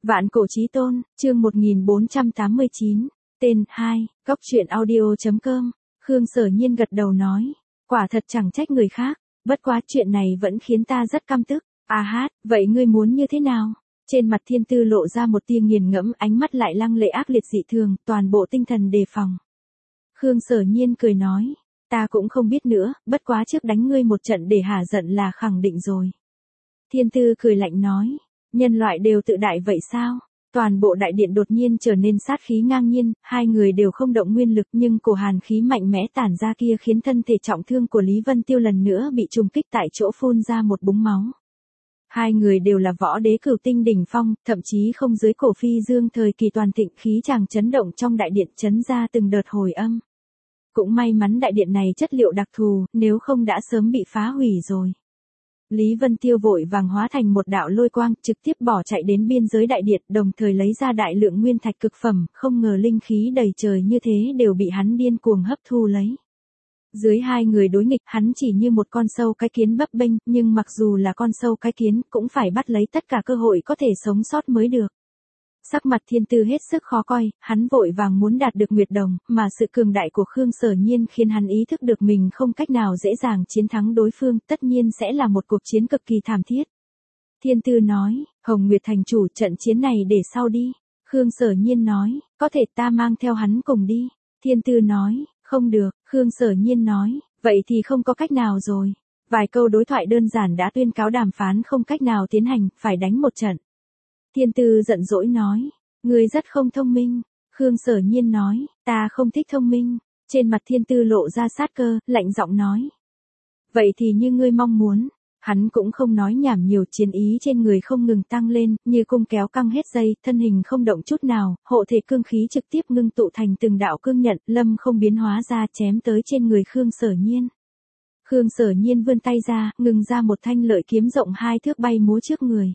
Vạn cổ chí tôn, chương 1489, tên 2, góc truyện audio.com, Khương Sở Nhiên gật đầu nói, quả thật chẳng trách người khác, bất quá chuyện này vẫn khiến ta rất căm tức, vậy ngươi muốn như thế nào? Trên mặt Thiên Tư lộ ra một tia nghiền ngẫm, ánh mắt lại lăng lệ ác liệt dị thường, toàn bộ tinh thần đề phòng. Khương Sở Nhiên cười nói, ta cũng không biết nữa, bất quá trước đánh ngươi một trận để hả giận là khẳng định rồi. Thiên Tư cười lạnh nói, nhân loại đều tự đại vậy sao? Toàn bộ đại điện đột nhiên trở nên sát khí ngang nhiên, hai người đều không động nguyên lực nhưng cổ hàn khí mạnh mẽ tản ra kia khiến thân thể trọng thương của Lý Vân Tiêu lần nữa bị trùng kích tại chỗ phun ra một búng máu. Hai người đều là võ đế cửu tinh đỉnh phong, thậm chí không dưới cổ phi dương thời kỳ toàn thịnh, khí chàng chấn động trong đại điện chấn ra từng đợt hồi âm. Cũng may mắn đại điện này chất liệu đặc thù, nếu không đã sớm bị phá hủy rồi. Lý Vân Tiêu vội vàng hóa thành một đạo lôi quang, trực tiếp bỏ chạy đến biên giới đại điện, đồng thời lấy ra đại lượng nguyên thạch cực phẩm, không ngờ linh khí đầy trời như thế đều bị hắn điên cuồng hấp thu lấy. Dưới hai người đối nghịch, hắn chỉ như một con sâu cái kiến bấp bênh, nhưng mặc dù là con sâu cái kiến, cũng phải bắt lấy tất cả cơ hội có thể sống sót mới được. Sắc mặt Thiên Tư hết sức khó coi, hắn vội vàng muốn đạt được Nguyệt Đồng, mà sự cường đại của Khương Sở Nhiên khiến hắn ý thức được mình không cách nào dễ dàng chiến thắng đối phương, tất nhiên sẽ là một cuộc chiến cực kỳ thảm thiết. Thiên Tư nói, Hồng Nguyệt thành chủ, trận chiến này để sau đi. Khương Sở Nhiên nói, có thể ta mang theo hắn cùng đi. Thiên Tư nói, không được. Khương Sở Nhiên nói, vậy thì không có cách nào rồi. Vài câu đối thoại đơn giản đã tuyên cáo đàm phán không cách nào tiến hành, phải đánh một trận. Thiên Tư giận dỗi nói, ngươi rất không thông minh. Khương Sở Nhiên nói, ta không thích thông minh. Trên mặt Thiên Tư lộ ra sát cơ, lạnh giọng nói. Vậy thì như ngươi mong muốn. Hắn cũng không nói nhảm nhiều, chiến ý trên người không ngừng tăng lên, như cung kéo căng hết dây, thân hình không động chút nào, hộ thể cương khí trực tiếp ngưng tụ thành từng đạo cương nhận, lâm không biến hóa ra chém tới trên người Khương Sở Nhiên. Khương Sở Nhiên vươn tay ra, ngừng ra một thanh lợi kiếm rộng 2 thước bay múa trước người.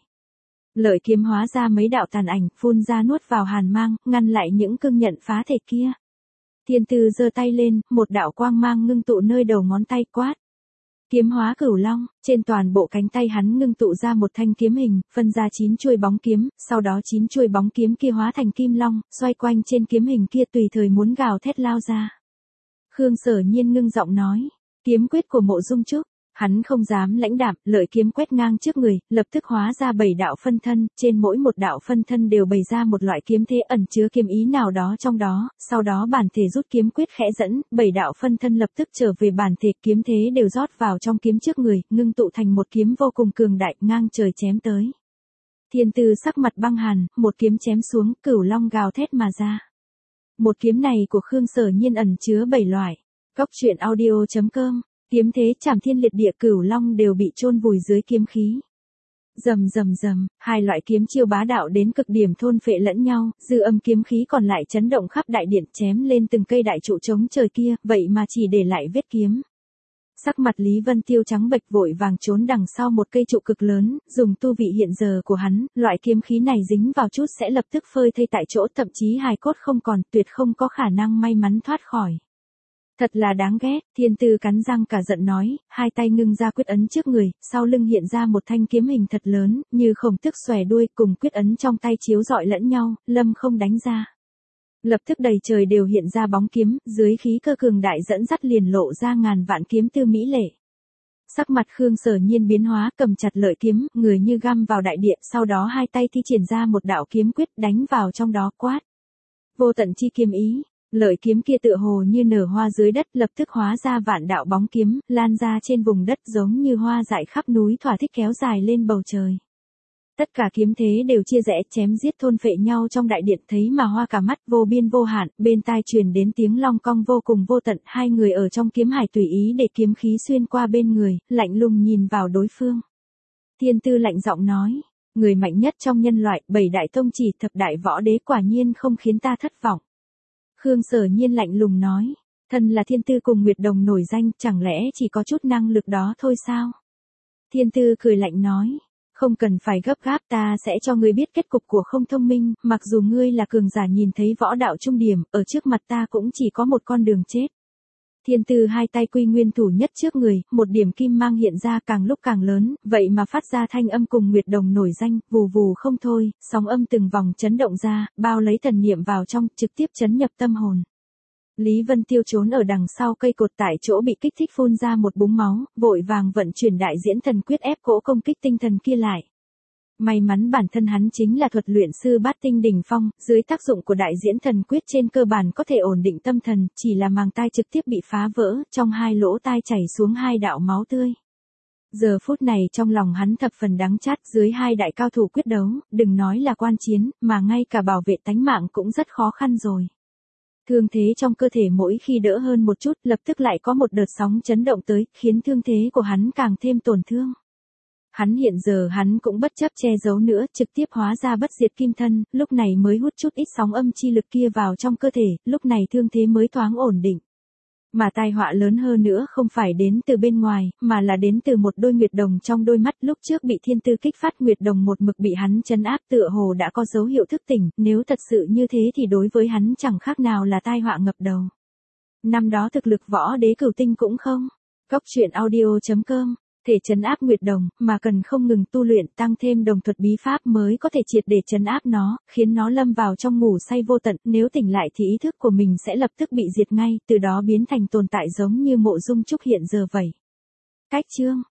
Lợi kiếm hóa ra mấy đạo tàn ảnh, phun ra nuốt vào hàn mang, ngăn lại những cương nhận phá thể kia. Thiên Tư giơ tay lên, một đạo quang mang ngưng tụ nơi đầu ngón tay, quát. Kiếm hóa cửu long, trên toàn bộ cánh tay hắn ngưng tụ ra một thanh kiếm hình, phân ra 9 chuôi bóng kiếm, sau đó 9 chuôi bóng kiếm kia hóa thành kim long, xoay quanh trên kiếm hình kia tùy thời muốn gào thét lao ra. Khương Sở Nhiên ngưng giọng nói, kiếm quyết của Mộ Dung Trúc. Hắn không dám lãnh đạm, lợi kiếm quét ngang trước người, lập tức hóa ra 7 đạo phân thân, trên mỗi một đạo phân thân đều bày ra một loại kiếm thế ẩn chứa kiếm ý nào đó trong đó, sau đó bản thể rút kiếm quyết khẽ dẫn, 7 đạo phân thân lập tức trở về bản thể, kiếm thế đều rót vào trong kiếm trước người, ngưng tụ thành một kiếm vô cùng cường đại, ngang trời chém tới. Thiên Tư sắc mặt băng hàn, một kiếm chém xuống, cửu long gào thét mà ra. Một kiếm này của Khương Sở Nhiên ẩn chứa 7 loại. Góc truyện audio.com. Kiếm thế chảm thiên liệt địa, cửu long đều bị chôn vùi dưới kiếm khí. Rầm rầm rầm, hai loại kiếm chiêu bá đạo đến cực điểm thôn phệ lẫn nhau, dư âm kiếm khí còn lại chấn động khắp đại điện, chém lên từng cây đại trụ chống trời kia, vậy mà chỉ để lại vết kiếm. Sắc mặt Lý Vân Tiêu trắng bệch, vội vàng trốn đằng sau một cây trụ cực lớn, dùng tu vị hiện giờ của hắn, loại kiếm khí này dính vào chút sẽ lập tức phơi thây tại chỗ, thậm chí hài cốt không còn, tuyệt không có khả năng may mắn thoát khỏi. Thật là đáng ghét. Thiên Tư cắn răng cả giận nói, hai tay ngưng ra quyết ấn trước người, sau lưng hiện ra một thanh kiếm hình thật lớn, như khổng tước xòe đuôi, cùng quyết ấn trong tay chiếu rọi lẫn nhau, lâm không đánh ra. Lập tức đầy trời đều hiện ra bóng kiếm, dưới khí cơ cường đại dẫn dắt liền lộ ra ngàn vạn kiếm tư mỹ lệ. Sắc mặt Khương Sở Nhiên biến hóa, cầm chặt lợi kiếm, người như găm vào đại địa, sau đó hai tay thi triển ra một đạo kiếm quyết đánh vào trong đó, quát. Vô tận chi kiếm ý. Lợi kiếm kia tựa hồ như nở hoa dưới đất, lập tức hóa ra vạn đạo bóng kiếm, lan ra trên vùng đất giống như hoa dại khắp núi, thỏa thích kéo dài lên bầu trời. Tất cả kiếm thế đều chia rẽ, chém giết thôn phệ nhau trong đại điện, thấy mà hoa cả mắt, vô biên vô hạn, bên tai truyền đến tiếng long cong vô cùng vô tận, hai người ở trong kiếm hải tùy ý để kiếm khí xuyên qua bên người, lạnh lùng nhìn vào đối phương. Thiên Tư lạnh giọng nói, người mạnh nhất trong nhân loại, 7 đại tông chỉ, thập đại võ đế, quả nhiên không khiến ta thất vọng. Khương Sở Nhiên lạnh lùng nói, thân là Thiên Tư cùng Nguyệt Đồng nổi danh, chẳng lẽ chỉ có chút năng lực đó thôi sao? Thiên Tư cười lạnh nói, không cần phải gấp gáp, ta sẽ cho ngươi biết kết cục của không thông minh, mặc dù ngươi là cường giả nhìn thấy võ đạo trung điểm, ở trước mặt ta cũng chỉ có một con đường chết. Thiên Tư hai tay quy nguyên thủ nhất trước người, một điểm kim mang hiện ra càng lúc càng lớn, vậy mà phát ra thanh âm cùng Nguyệt Đồng nổi danh, vù vù không thôi, sóng âm từng vòng chấn động ra, bao lấy thần niệm vào trong, trực tiếp chấn nhập tâm hồn. Lý Vân Tiêu trốn ở đằng sau cây cột tại chỗ bị kích thích phun ra một búng máu, vội vàng vận chuyển đại diễn thần quyết ép cỗ công kích tinh thần kia lại. May mắn bản thân hắn chính là thuật luyện sư bát tinh đỉnh phong, dưới tác dụng của đại diễn thần quyết trên cơ bản có thể ổn định tâm thần, chỉ là màng tai trực tiếp bị phá vỡ, trong hai lỗ tai chảy xuống hai đạo máu tươi. Giờ phút này trong lòng hắn thập phần đắng chát, dưới hai đại cao thủ quyết đấu, đừng nói là quan chiến, mà ngay cả bảo vệ tánh mạng cũng rất khó khăn rồi. Thương thế trong cơ thể mỗi khi đỡ hơn một chút, lập tức lại có một đợt sóng chấn động tới, khiến thương thế của hắn càng thêm tổn thương. Hắn cũng bất chấp che giấu nữa, trực tiếp hóa ra bất diệt kim thân, lúc này mới hút chút ít sóng âm chi lực kia vào trong cơ thể, lúc này thương thế mới thoáng ổn định. Mà tai họa lớn hơn nữa không phải đến từ bên ngoài, mà là đến từ một đôi nguyệt đồng trong đôi mắt, lúc trước bị thiên tư kích phát nguyệt đồng một mực bị hắn trấn áp, tựa hồ đã có dấu hiệu thức tỉnh, nếu thật sự như thế thì đối với hắn chẳng khác nào là tai họa ngập đầu. Năm đó thực lực võ đế cửu tinh cũng không. Cốc truyện audio.com thể trấn áp nguyệt đồng, mà cần không ngừng tu luyện, tăng thêm đồng thuật bí pháp mới có thể triệt để trấn áp nó, khiến nó lâm vào trong ngủ say vô tận, nếu tỉnh lại thì ý thức của mình sẽ lập tức bị diệt ngay, từ đó biến thành tồn tại giống như Mộ Dung Trúc hiện giờ vậy. Cách chương